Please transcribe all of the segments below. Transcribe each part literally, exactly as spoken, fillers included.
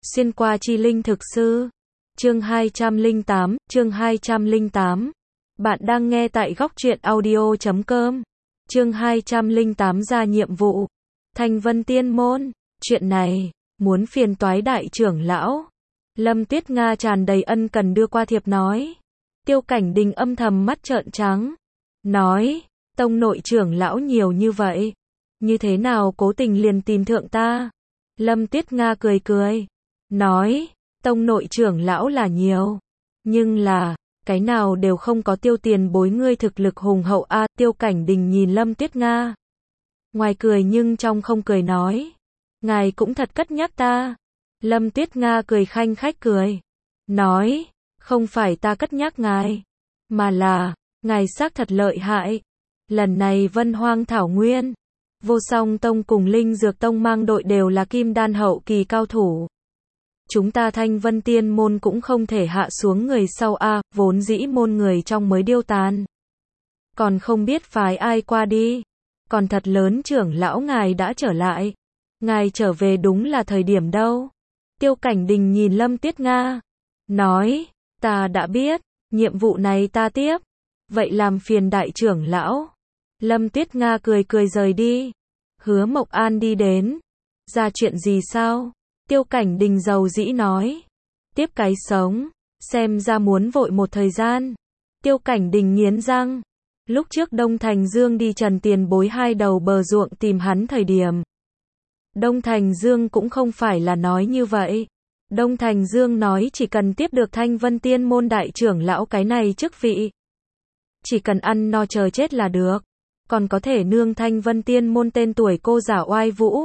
Xuyên qua chi linh thực sư. Chương hai trăm lẻ tám, chương hai trăm lẻ tám. Bạn đang nghe tại góc truyện audio chấm com. Chương hai trăm lẻ tám ra nhiệm vụ. Thanh Vân Tiên Môn. Chuyện này, muốn phiền toái đại trưởng lão. Lâm Tuyết Nga tràn đầy ân cần đưa qua thiệp nói. Tiêu Cảnh Đình âm thầm mắt trợn trắng. Nói, tông nội trưởng lão nhiều như vậy. Như thế nào cố tình liền tìm thượng ta? Lâm Tuyết Nga cười cười. Nói, tông nội trưởng lão là nhiều. Nhưng là, cái nào đều không có tiêu tiền bối ngươi thực lực hùng hậu a. À, Tiêu Cảnh Đình nhìn Lâm Tuyết Nga. Ngoài cười nhưng trong không cười nói. Ngài cũng thật cất nhắc ta. Lâm Tuyết Nga cười khanh khách cười. Nói, không phải ta cất nhắc ngài. Mà là, ngài xác thật lợi hại. Lần này Vân Hoang Thảo Nguyên. Vô Song Tông cùng Linh Dược Tông mang đội đều là kim đan hậu kỳ cao thủ. Chúng ta Thanh Vân Tiên Môn cũng không thể hạ xuống người sau a, à, vốn dĩ môn người trong mới điêu tàn. Còn không biết phái ai qua đi. Còn thật lớn trưởng lão ngài đã trở lại. Ngài trở về đúng là thời điểm đâu. Tiêu Cảnh Đình nhìn Lâm Tuyết Nga. Nói, ta đã biết, nhiệm vụ này ta tiếp. Vậy làm phiền đại trưởng lão. Lâm Tuyết Nga cười cười rời đi. Hứa Mộc An đi đến. Ra chuyện gì sao? Tiêu Cảnh Đình dầu dĩ nói. Tiếp cái sống. Xem ra muốn vội một thời gian. Tiêu Cảnh Đình nghiến răng. Lúc trước Đông Thành Dương đi Trần Tiền Bối hai đầu bờ ruộng tìm hắn thời điểm. Đông Thành Dương cũng không phải là nói như vậy. Đông Thành Dương nói chỉ cần tiếp được Thanh Vân Tiên Môn đại trưởng lão cái này chức vị. Chỉ cần ăn no chờ chết là được. Còn có thể nương Thanh Vân Tiên Môn tên tuổi cô giả oai vũ.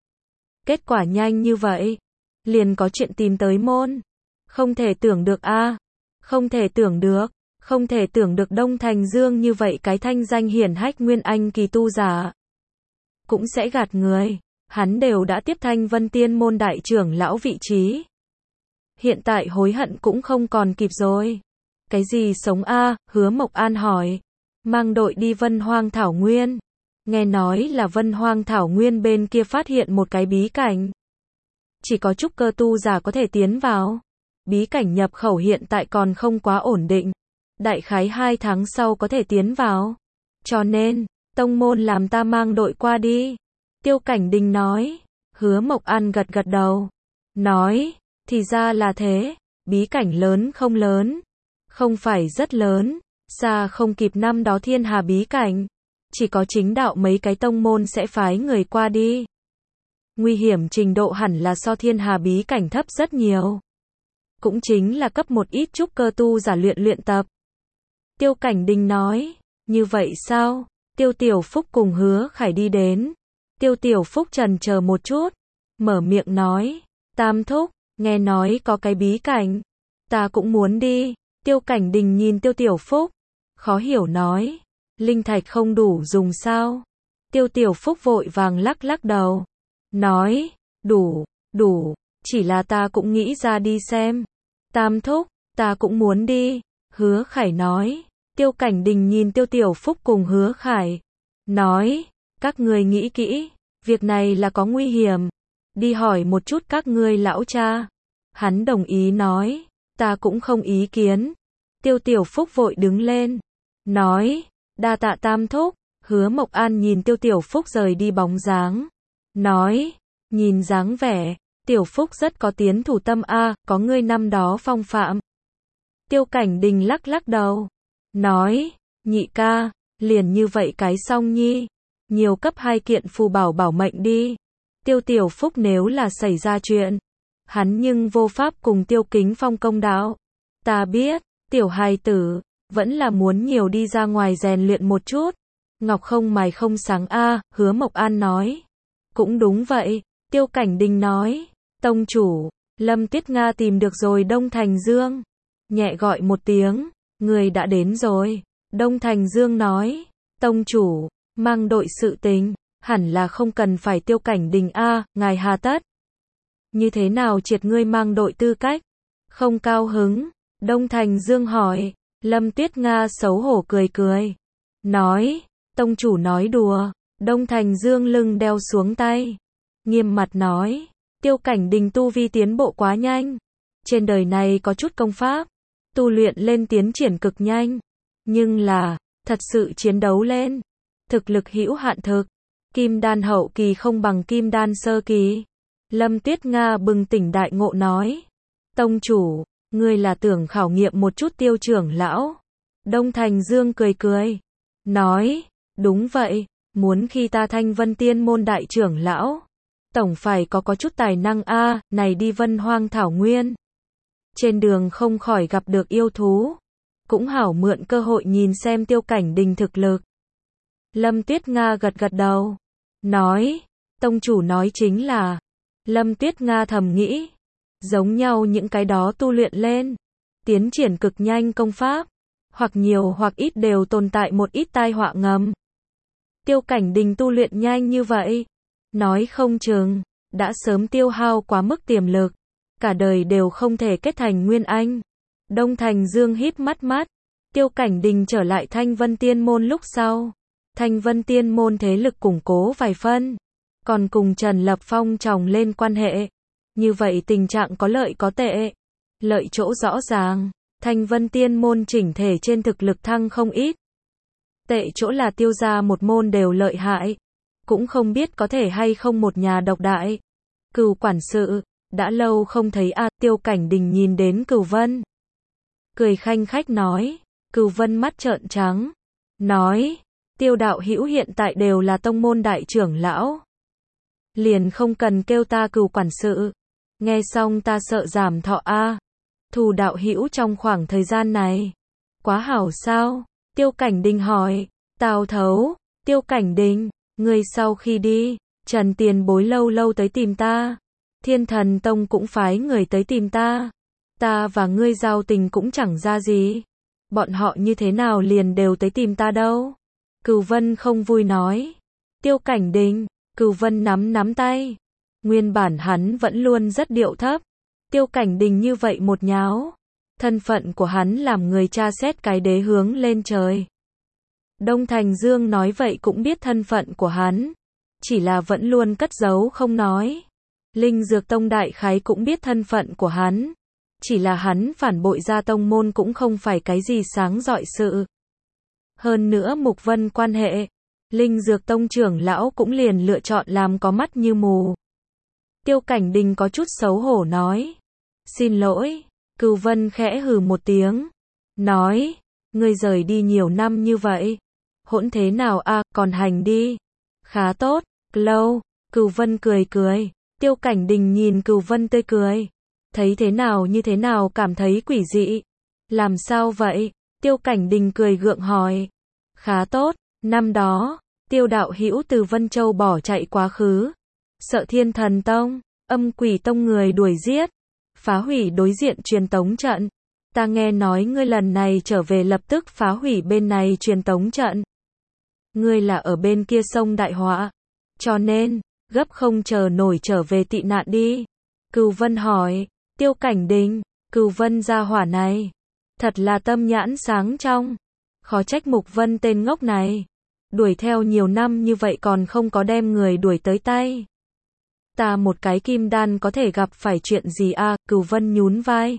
Kết quả nhanh như vậy. Liền có chuyện tìm tới môn. Không thể tưởng được a, à. Không thể tưởng được. Không thể tưởng được Đông Thành Dương như vậy cái thanh danh hiển hách nguyên anh kỳ tu giả. Cũng sẽ gạt người. Hắn đều đã tiếp Thanh Vân Tiên Môn đại trưởng lão vị trí. Hiện tại hối hận cũng không còn kịp rồi. Cái gì sống a? À? Hứa Mộc An hỏi. Mang đội đi Vân Hoang Thảo Nguyên. Nghe nói là Vân Hoang Thảo Nguyên bên kia phát hiện một cái bí cảnh. Chỉ có trúc cơ tu giả có thể tiến vào. Bí cảnh nhập khẩu hiện tại còn không quá ổn định. Đại khái hai tháng sau có thể tiến vào. Cho nên, tông môn làm ta mang đội qua đi. Tiêu Cảnh Đình nói. Hứa Mộc An gật gật đầu. Nói, thì ra là thế. Bí cảnh lớn không lớn. Không phải rất lớn. Xa không kịp năm đó Thiên Hà bí cảnh. Chỉ có chính đạo mấy cái tông môn sẽ phái người qua đi. Nguy hiểm trình độ hẳn là so Thiên Hà bí cảnh thấp rất nhiều. Cũng chính là cấp một ít trúc cơ tu giả luyện luyện tập. Tiêu Cảnh Đình nói. Như vậy sao? Tiêu Tiểu Phúc cùng Hứa Khải đi đến. Tiêu Tiểu Phúc chần chờ một chút. Mở miệng nói. Tam thúc, nghe nói có cái bí cảnh. Ta cũng muốn đi. Tiêu Cảnh Đình nhìn Tiêu Tiểu Phúc. Khó hiểu nói. Linh thạch không đủ dùng sao? Tiêu Tiểu Phúc vội vàng lắc lắc đầu. Nói. Đủ, đủ. Chỉ là ta cũng nghĩ ra đi xem. Tam thúc, ta cũng muốn đi. Hứa Khải nói. Tiêu Cảnh Đình nhìn Tiêu Tiểu Phúc cùng Hứa Khải. Nói. Các ngươi nghĩ kỹ. Việc này là có nguy hiểm. Đi hỏi một chút các ngươi lão cha. Hắn đồng ý nói. Ta cũng không ý kiến. Tiêu Tiểu Phúc vội đứng lên. Nói. Đa tạ tam thúc. Hứa Mộc An nhìn Tiêu Tiểu Phúc rời đi bóng dáng. Nói. Nhìn dáng vẻ. Tiểu Phúc rất có tiến thủ tâm a, à, có ngươi năm đó phong phạm. Tiêu Cảnh Đình lắc lắc đầu. Nói. Nhị ca. Liền như vậy cái song nhi. Nhiều cấp hai kiện phù bảo bảo mệnh đi. Tiêu Tiểu Phúc nếu là xảy ra chuyện. Hắn nhưng vô pháp cùng Tiêu Kính Phong công đạo. Ta biết. Tiểu hài tử. Vẫn là muốn nhiều đi ra ngoài rèn luyện một chút. Ngọc không mài không sáng a, à, Hứa Mộc An nói. Cũng đúng vậy. Tiêu Cảnh Đình nói. Tông chủ. Lâm Tuyết Nga tìm được rồi Đông Thành Dương. Nhẹ gọi một tiếng. Người đã đến rồi. Đông Thành Dương nói. Tông chủ. Mang đội sự tình. Hẳn là không cần phải Tiêu Cảnh Đình a, à, ngài hà tất. Như thế nào triệt ngươi mang đội tư cách? Không cao hứng. Đông Thành Dương hỏi. Lâm Tuyết Nga xấu hổ cười cười. Nói. Tông chủ nói đùa. Đông Thành Dương lưng đeo xuống tay. Nghiêm mặt nói. Tiêu Cảnh Đình tu vi tiến bộ quá nhanh. Trên đời này có chút công pháp, tu luyện lên tiến triển cực nhanh. Nhưng là, thật sự chiến đấu lên, thực lực hữu hạn thực. Kim đan hậu kỳ không bằng kim đan sơ kỳ. Lâm Tuyết Nga bừng tỉnh đại ngộ nói. Tông chủ, ngươi là tưởng khảo nghiệm một chút Tiêu trưởng lão. Đông Thành Dương cười cười. Nói, đúng vậy, muốn khi ta Thanh Vân Tiên môn đại trưởng lão. Tổng phải có có chút tài năng a, này đi Vân Hoang Thảo Nguyên. Trên đường không khỏi gặp được yêu thú. Cũng hảo mượn cơ hội nhìn xem Tiêu Cảnh Đình thực lực. Lâm Tuyết Nga gật gật đầu. Nói, tông chủ nói chính là. Lâm Tuyết Nga thầm nghĩ. Giống nhau những cái đó tu luyện lên. Tiến triển cực nhanh công pháp. Hoặc nhiều hoặc ít đều tồn tại một ít tai họa ngầm. Tiêu Cảnh Đình tu luyện nhanh như vậy. Nói không chừng, đã sớm tiêu hao quá mức tiềm lực. Cả đời đều không thể kết thành Nguyên Anh. Đông Thành Dương híp mắt mắt. Tiêu Cảnh Đình trở lại Thanh Vân Tiên môn lúc sau. Thanh Vân Tiên môn thế lực củng cố vài phân. Còn cùng Trần Lập Phong chồng lên quan hệ. Như vậy tình trạng có lợi có tệ. Lợi chỗ rõ ràng. Thanh Vân Tiên môn chỉnh thể trên thực lực thăng không ít. Tệ chỗ là tiêu gia một môn đều lợi hại. Cũng không biết có thể hay không một nhà độc đại. Cửu quản sự, đã lâu không thấy a. Tiêu Cảnh Đình nhìn đến Cửu Vân. Cười khanh khách nói. Cửu Vân mắt trợn trắng. Nói, Tiêu đạo hữu hiện tại đều là tông môn đại trưởng lão. Liền không cần kêu ta Cửu quản sự. Nghe xong ta sợ giảm thọ a. Thù đạo hữu trong khoảng thời gian này. Quá hảo sao? Tiêu Cảnh Đình hỏi. Tào Thấu, Tiêu Cảnh Đình, ngươi sau khi đi, Trần Tiền Bối lâu lâu tới tìm ta. Thiên Thần Tông cũng phái người tới tìm ta. Ta và ngươi giao tình cũng chẳng ra gì. Bọn họ như thế nào liền đều tới tìm ta đâu. Cửu Vân không vui nói. Tiêu Cảnh Đình, Cửu Vân nắm nắm tay. Nguyên bản hắn vẫn luôn rất điệu thấp. Tiêu Cảnh Đình như vậy một nháo. Thân phận của hắn làm người cha xét cái đế hướng lên trời. Đông Thành Dương nói vậy cũng biết thân phận của hắn. Chỉ là vẫn luôn cất giấu không nói. Linh Dược Tông đại khái cũng biết thân phận của hắn. Chỉ là hắn phản bội ra tông môn cũng không phải cái gì sáng rọi sự. Hơn nữa Mục Vân quan hệ. Linh Dược Tông trưởng lão cũng liền lựa chọn làm có mắt như mù. Tiêu Cảnh Đình có chút xấu hổ nói. Xin lỗi. Cửu Vân khẽ hừ một tiếng. Nói. Ngươi rời đi nhiều năm như vậy. Hỗn thế nào a, à, còn hành đi. Khá tốt. Lâu. Cửu Vân cười cười. Tiêu Cảnh Đình nhìn Cửu Vân tươi cười. Thấy thế nào như thế nào cảm thấy quỷ dị. Làm sao vậy? Tiêu Cảnh Đình cười gượng hỏi. Khá tốt. Năm đó, Tiêu đạo hữu từ Vân Châu bỏ chạy quá khứ. Sợ Thiên Thần Tông, Âm Quỷ Tông người đuổi giết. Phá hủy đối diện truyền tống trận. Ta nghe nói ngươi lần này trở về lập tức phá hủy bên này truyền tống trận. Ngươi là ở bên kia sông đại họa. Cho nên, gấp không chờ nổi trở về tị nạn đi. Cửu Vân hỏi. Tiêu Cảnh Đình, Cửu Vân gia hỏa này. Thật là tâm nhãn sáng trong. Khó trách Mục Vân tên ngốc này. Đuổi theo nhiều năm như vậy còn không có đem người đuổi tới tay. Ta một cái kim đan có thể gặp phải chuyện gì a? À? Cửu Vân nhún vai.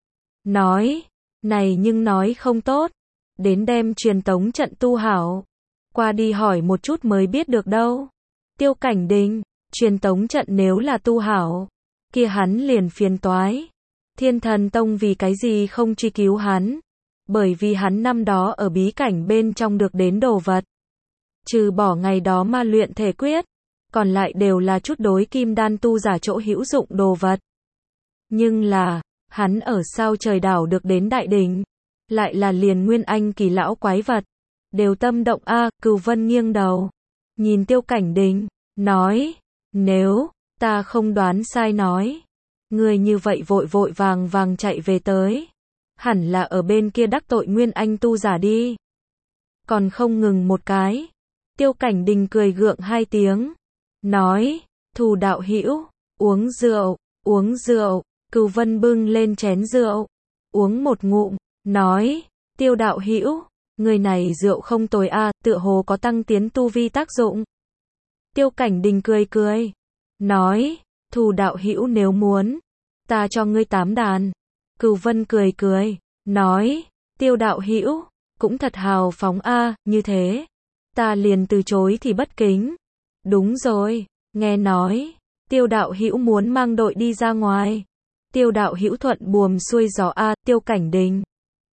Nói, này nhưng nói không tốt. Đến đem truyền tống trận tu hảo. Qua đi hỏi một chút mới biết được đâu. Tiêu Cảnh Đình, truyền tống trận nếu là tu hảo. Kia hắn liền phiền toái. Thiên Thần Tông vì cái gì không truy cứu hắn? Bởi vì hắn năm đó ở bí cảnh bên trong được đến đồ vật. Trừ bỏ ngày đó ma luyện thể quyết. Còn lại đều là chút đối kim đan tu giả chỗ hữu dụng đồ vật. Nhưng là, hắn ở sao trời đảo được đến đại đỉnh. Lại là liền nguyên anh kỳ lão quái vật. Đều tâm động a. À, Cửu Vân nghiêng đầu. Nhìn Tiêu Cảnh Đình, nói. Nếu, ta không đoán sai nói. Người như vậy vội vội vàng vàng chạy về tới. Hẳn là ở bên kia đắc tội nguyên anh tu giả đi. Còn không ngừng một cái. Tiêu Cảnh Đình cười gượng hai tiếng. Nói, Thù đạo hữu, uống rượu, uống rượu. Cửu Vân bưng lên chén rượu. Uống một ngụm, nói, Tiêu đạo hữu, người này rượu không tồi a, à, tựa hồ có tăng tiến tu vi tác dụng. Tiêu Cảnh Đình cười cười. Nói, Thù đạo hữu nếu muốn, ta cho ngươi tám đàn. Cửu Vân cười cười, nói, Tiêu đạo hữu cũng thật hào phóng a, như thế, ta liền từ chối thì bất kính. Đúng rồi, nghe nói, Tiêu đạo hữu muốn mang đội đi ra ngoài. Tiêu đạo hữu thuận buồm xuôi gió a, Tiêu Cảnh Đình.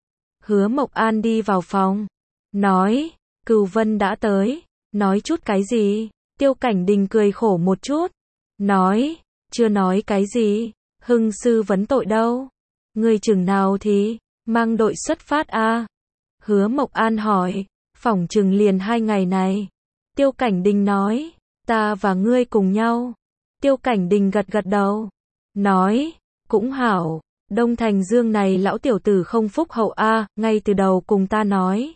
Hứa Mộc An đi vào phòng, nói, Cửu Vân đã tới, nói chút cái gì? Tiêu Cảnh Đình cười khổ một chút, nói, chưa nói cái gì, Hưng sư vấn tội đâu. Ngươi chừng nào thì mang đội xuất phát a? Hứa Mộc An hỏi, phỏng chừng liền hai ngày này. Tiêu Cảnh Đình nói, ta và ngươi cùng nhau. Tiêu Cảnh Đình gật gật đầu, nói, cũng hảo, Đông Thành Dương này lão tiểu tử không phúc hậu a, ngay từ đầu cùng ta nói,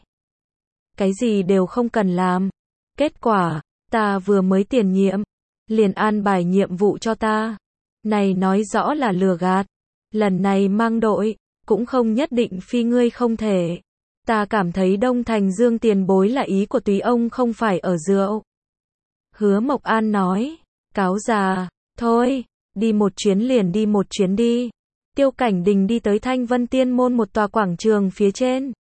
cái gì đều không cần làm. Kết quả, ta vừa mới tiền nhiệm, liền an bài nhiệm vụ cho ta. Này nói rõ là lừa gạt. Lần này mang đội, cũng không nhất định phi ngươi không thể. Ta cảm thấy Đông Thành Dương tiền bối là ý của túy ông không phải ở rượu. Hứa Mộc An nói, cáo già, thôi, đi một chuyến liền đi một chuyến đi. Tiêu Cảnh Đình đi tới Thanh Vân Tiên Môn một tòa quảng trường phía trên.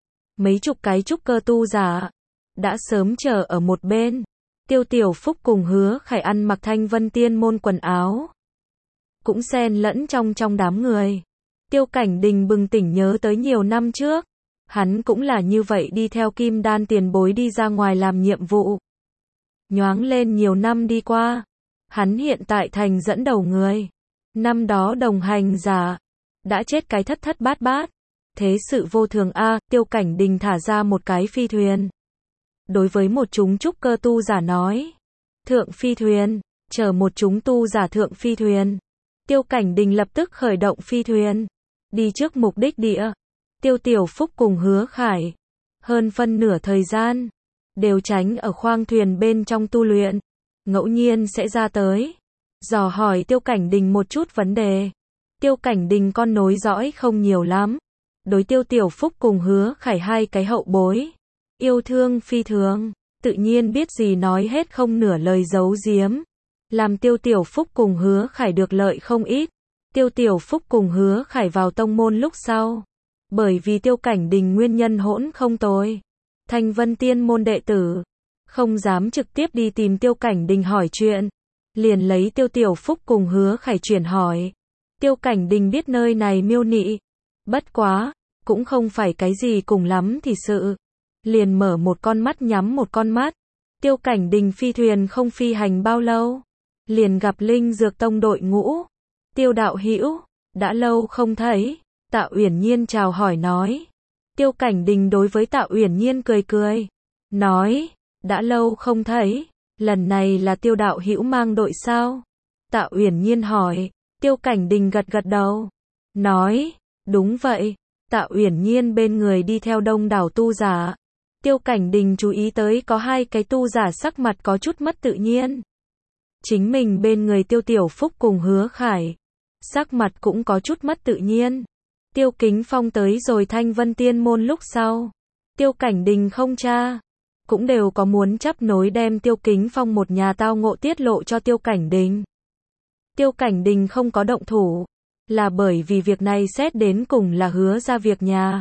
Mấy chục cái trúc cơ tu giả đã sớm chờ ở một bên. Tiêu Tiểu Phúc cùng Hứa Khải ăn mặc Thanh Vân Tiên Môn quần áo, cũng xen lẫn trong trong đám người. Tiêu Cảnh Đình bừng tỉnh nhớ tới nhiều năm trước, hắn cũng là như vậy đi theo Kim Đan tiền bối đi ra ngoài làm nhiệm vụ. Nhoáng lên nhiều năm đi qua, hắn hiện tại thành dẫn đầu người. Năm đó đồng hành giả đã chết cái thất thất bát bát. Thế sự vô thường a, Tiêu Cảnh Đình thả ra một cái phi thuyền. Đối với một chúng trúc cơ tu giả nói, thượng phi thuyền, chở một chúng tu giả thượng phi thuyền. Tiêu Cảnh Đình lập tức khởi động phi thuyền, đi trước mục đích địa. Tiêu Tiểu Phúc cùng Hứa Khải, hơn phân nửa thời gian, đều tránh ở khoang thuyền bên trong tu luyện, ngẫu nhiên sẽ ra tới, dò hỏi Tiêu Cảnh Đình một chút vấn đề. Tiêu Cảnh Đình con nối dõi không nhiều lắm, đối Tiêu Tiểu Phúc cùng Hứa Khải hai cái hậu bối, yêu thương phi thường, tự nhiên biết gì nói hết không nửa lời giấu giếm. Làm Tiêu Tiểu Phúc cùng Hứa Khải được lợi không ít. Tiêu Tiểu Phúc cùng Hứa Khải vào tông môn lúc sau, bởi vì Tiêu Cảnh Đình nguyên nhân hỗn không tồi, Thanh Vân Tiên Môn đệ tử không dám trực tiếp đi tìm Tiêu Cảnh Đình hỏi chuyện, liền lấy Tiêu Tiểu Phúc cùng Hứa Khải chuyển hỏi. Tiêu Cảnh Đình biết nơi này miêu nị, bất quá, cũng không phải cái gì cùng lắm thì sự, liền mở một con mắt nhắm một con mắt. Tiêu Cảnh Đình phi thuyền không phi hành bao lâu, liền gặp Linh Dược Tông đội ngũ. Tiêu đạo hữu, đã lâu không thấy. Tạ Uyển Nhiên chào hỏi nói. Tiêu Cảnh Đình đối với Tạ Uyển Nhiên cười cười, nói, đã lâu không thấy, lần này là Tiêu đạo hữu mang đội sao? Tạ Uyển Nhiên hỏi. Tiêu Cảnh Đình gật gật đầu, nói, đúng vậy. Tạ Uyển Nhiên bên người đi theo đông đảo tu giả. Tiêu Cảnh Đình chú ý tới có hai cái tu giả sắc mặt có chút mất tự nhiên. Chính mình bên người Tiêu Tiểu Phúc cùng Hứa Khải, sắc mặt cũng có chút mất tự nhiên. Tiêu Kính Phong tới rồi Thanh Vân Tiên Môn lúc sau, Tiêu Cảnh Đình không tra, cũng đều có muốn chấp nối đem Tiêu Kính Phong một nhà tao ngộ tiết lộ cho Tiêu Cảnh Đình. Tiêu Cảnh Đình không có động thủ, là bởi vì việc này xét đến cùng là Hứa ra việc nhà.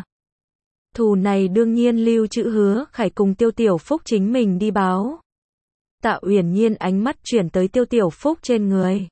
Thù này đương nhiên lưu trữ Hứa Khải cùng Tiêu Tiểu Phúc chính mình đi báo. Tạ Uyển Nhiên ánh mắt chuyển tới Tiêu Tiểu Phúc trên người,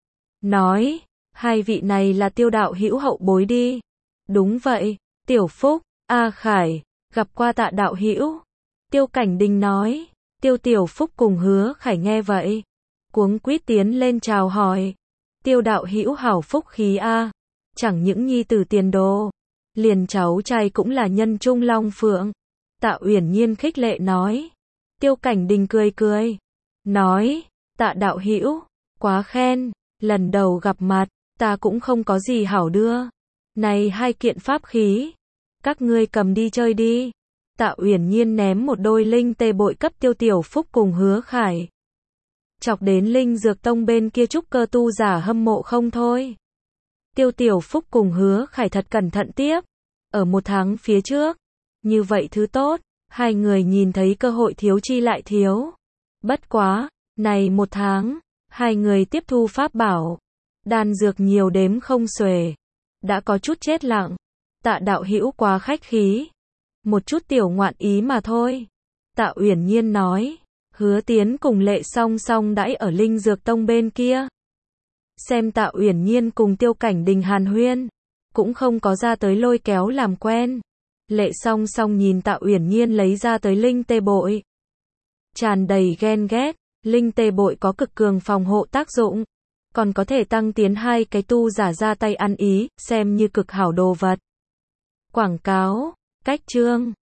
nói, hai vị này là Tiêu đạo hữu hậu bối đi. Đúng vậy. Tiểu Phúc, A Khải, gặp qua Tạ đạo hữu. Tiêu Cảnh Đình nói. Tiêu Tiểu Phúc cùng Hứa Khải nghe vậy, cuống quýt tiến lên chào hỏi. Tiêu đạo hữu hảo phúc khí a, chẳng những nhi tử tiền đồ, liền cháu trai cũng là nhân trung long phượng. Tạ Uyển Nhiên khích lệ nói. Tiêu Cảnh Đình cười cười, nói, Tạ đạo hữu, quá khen, lần đầu gặp mặt, ta cũng không có gì hảo đưa. Này hai kiện pháp khí, các ngươi cầm đi chơi đi. Tạ Uyển Nhiên ném một đôi linh tê bội cấp Tiêu Tiểu Phúc cùng Hứa Khải. Chọc đến Linh Dược Tông bên kia trúc cơ tu giả hâm mộ không thôi. Tiêu Tiểu Phúc cùng Hứa Khải thật cẩn thận tiếp. Ở một tháng phía trước, như vậy thứ tốt, hai người nhìn thấy cơ hội thiếu chi lại thiếu. Bất quá, này một tháng, Hai người tiếp thu pháp bảo. Đan dược nhiều đếm không xuể. Đã có chút chết lặng. Tạ đạo hữu quá khách khí. Một chút tiểu ngoạn ý mà thôi. Tạ Uyển Nhiên nói. Hứa Tiến cùng Lệ Song Song đãi ở Linh Dược Tông bên kia. Xem Tạ Uyển Nhiên cùng Tiêu Cảnh Đình hàn huyên. Cũng không có ra tới lôi kéo làm quen. Lệ Song Song nhìn Tạ Uyển Nhiên lấy ra tới linh tê bội. Tràn đầy ghen ghét. Linh tê bội có cực cường phòng hộ tác dụng. Còn có thể tăng tiến hai cái tu giả ra tay ăn ý, xem như cực hảo đồ vật. Quảng cáo. Cách chương.